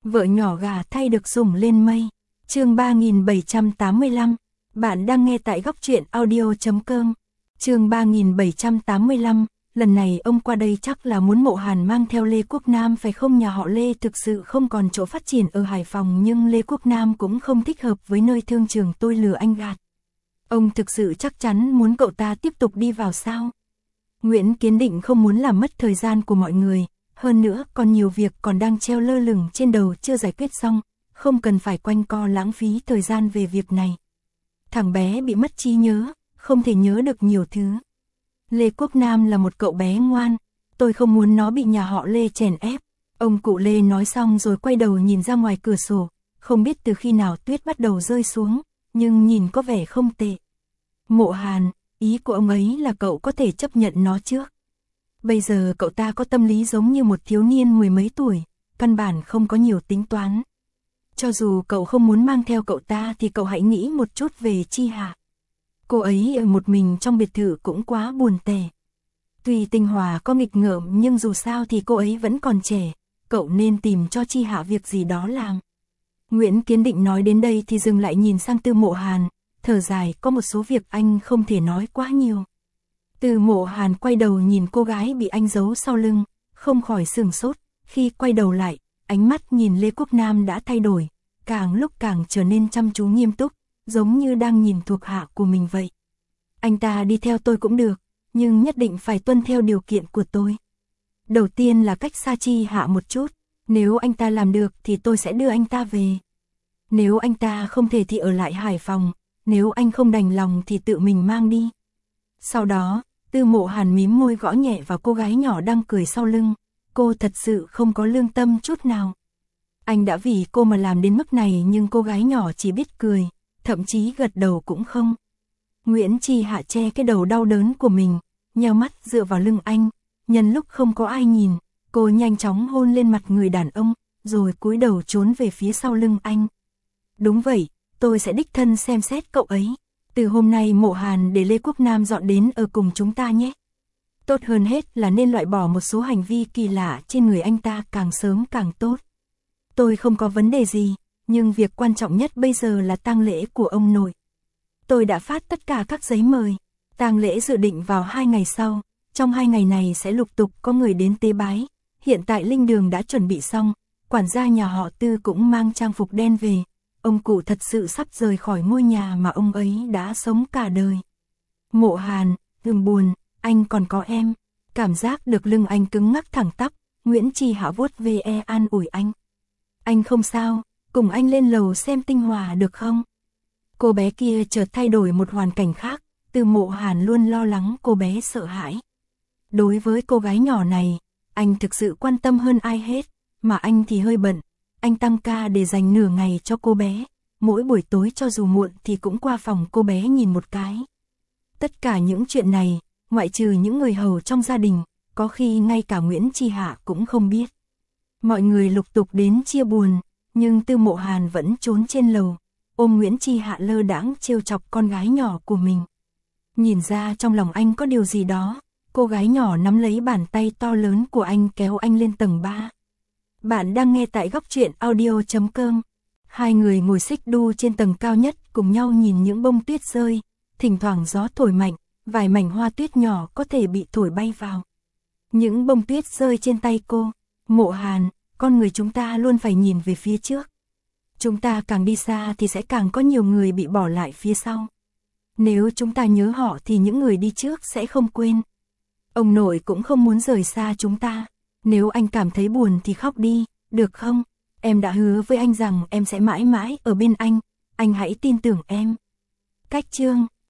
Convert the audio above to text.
Vợ nhỏ gà thay được sủng lên mây. Chương 3785. Bạn đang nghe tại góc truyện audio.com. Chương 3785. Lần này ông qua đây chắc là muốn Mộ Hàn mang theo Lê Quốc Nam phải không? Nhà họ Lê thực sự không còn chỗ phát triển ở Hải Phòng, nhưng Lê Quốc Nam cũng không thích hợp với nơi thương trường tôi lừa anh gạt. Ông thực sự chắc chắn muốn cậu ta tiếp tục đi vào sao? Nguyễn Kiến Định không muốn làm mất thời gian của mọi người, hơn nữa còn nhiều việc còn đang treo lơ lửng trên đầu chưa giải quyết xong, không cần phải quanh co lãng phí thời gian về việc này. Thằng bé bị mất trí nhớ, không thể nhớ được nhiều thứ. Lê Quốc Nam là một cậu bé ngoan, tôi không muốn nó bị nhà họ Lê chèn ép. Ông cụ Lê nói xong rồi quay đầu nhìn ra ngoài cửa sổ, không biết từ khi nào tuyết bắt đầu rơi xuống, nhưng nhìn có vẻ không tệ. Mộ Hàn, ý của ông ấy là cậu có thể chấp nhận nó trước. Bây giờ cậu ta có tâm lý giống như một thiếu niên mười mấy tuổi, căn bản không có nhiều tính toán. Cho dù cậu không muốn mang theo cậu ta thì cậu hãy nghĩ một chút về Chi Hạ. Cô ấy ở một mình trong biệt thự cũng quá buồn tẻ. Tuy Tinh Hòa có nghịch ngợm nhưng dù sao thì cô ấy vẫn còn trẻ, cậu nên tìm cho Chi Hạ việc gì đó làm. Nguyễn Kiến Định nói đến đây thì dừng lại nhìn sang Tư Mộ Hàn, thở dài, có một số việc anh không thể nói quá nhiều. Tư Mộ Hàn quay đầu nhìn cô gái bị anh giấu sau lưng, không khỏi sửng sốt, khi quay đầu lại, ánh mắt nhìn Lê Quốc Nam đã thay đổi, càng lúc càng trở nên chăm chú nghiêm túc, giống như đang nhìn thuộc hạ của mình vậy. Anh ta đi theo tôi cũng được, nhưng nhất định phải tuân theo điều kiện của tôi. Đầu tiên là cách xa Chi Hạ một chút, nếu anh ta làm được thì tôi sẽ đưa anh ta về. Nếu anh ta không thể thì ở lại Hải Phòng, nếu anh không đành lòng thì tự mình mang đi. Sau đó, Tư Mộ Hàn mím môi gõ nhẹ vào cô gái nhỏ đang cười sau lưng, cô thật sự không có lương tâm chút nào. Anh đã vì cô mà làm đến mức này nhưng cô gái nhỏ chỉ biết cười, thậm chí gật đầu cũng không. Nguyễn Chi Hạ che cái đầu đau đớn của mình, nheo mắt dựa vào lưng anh, nhân lúc không có ai nhìn, cô nhanh chóng hôn lên mặt người đàn ông, rồi cúi đầu trốn về phía sau lưng anh. Đúng vậy, tôi sẽ đích thân xem xét cậu ấy. Từ hôm nay Mộ Hàn để Lê Quốc Nam dọn đến ở cùng chúng ta nhé. Tốt hơn hết là nên loại bỏ một số hành vi kỳ lạ trên người anh ta càng sớm càng tốt. Tôi không có vấn đề gì, nhưng việc quan trọng nhất bây giờ là tang lễ của ông nội. Tôi đã phát tất cả các giấy mời. Tang lễ dự định vào 2 ngày sau, trong 2 ngày này sẽ lục tục có người đến tế bái. Hiện tại linh đường đã chuẩn bị xong, quản gia nhà họ Tư cũng mang trang phục đen về. Ông cụ thật sự sắp rời khỏi ngôi nhà mà ông ấy đã sống cả đời. Mộ Hàn, đừng buồn, anh còn có em. Cảm giác được lưng anh cứng ngắc thẳng tắp, Nguyễn Chi Hạ vuốt ve an ủi anh. Anh không sao, cùng anh lên lầu xem Tinh Hòa được không? Cô bé kia chợt thay đổi một hoàn cảnh khác, Tư Mộ Hàn luôn lo lắng cô bé sợ hãi. Đối với cô gái nhỏ này, anh thực sự quan tâm hơn ai hết, mà anh thì hơi bận. Anh tăng ca để dành nửa ngày cho cô bé, mỗi buổi tối cho dù muộn thì cũng qua phòng cô bé nhìn một cái. Tất cả những chuyện này, ngoại trừ những người hầu trong gia đình, có khi ngay cả Nguyễn Chi Hạ cũng không biết. Mọi người lục tục đến chia buồn, nhưng Tư Mộ Hàn vẫn trốn trên lầu, ôm Nguyễn Chi Hạ lơ đãng trêu chọc con gái nhỏ của mình. Nhìn ra trong lòng anh có điều gì đó, cô gái nhỏ nắm lấy bàn tay to lớn của anh kéo anh lên tầng 3. Bạn đang nghe tại góc truyện audio.com. Hai người ngồi xích đu trên tầng cao nhất cùng nhau nhìn những bông tuyết rơi, thỉnh thoảng gió thổi mạnh, vài mảnh hoa tuyết nhỏ có thể bị thổi bay vào. Những bông tuyết rơi trên tay cô. Mộ Hàn, con người chúng ta luôn phải nhìn về phía trước. Chúng ta càng đi xa thì sẽ càng có nhiều người bị bỏ lại phía sau. Nếu chúng ta nhớ họ thì những người đi trước sẽ không quên. Ông nội cũng không muốn rời xa chúng ta. Nếu anh cảm thấy buồn thì khóc đi, được không? Em đã hứa với anh rằng em sẽ mãi mãi ở bên anh hãy tin tưởng em. Cách chương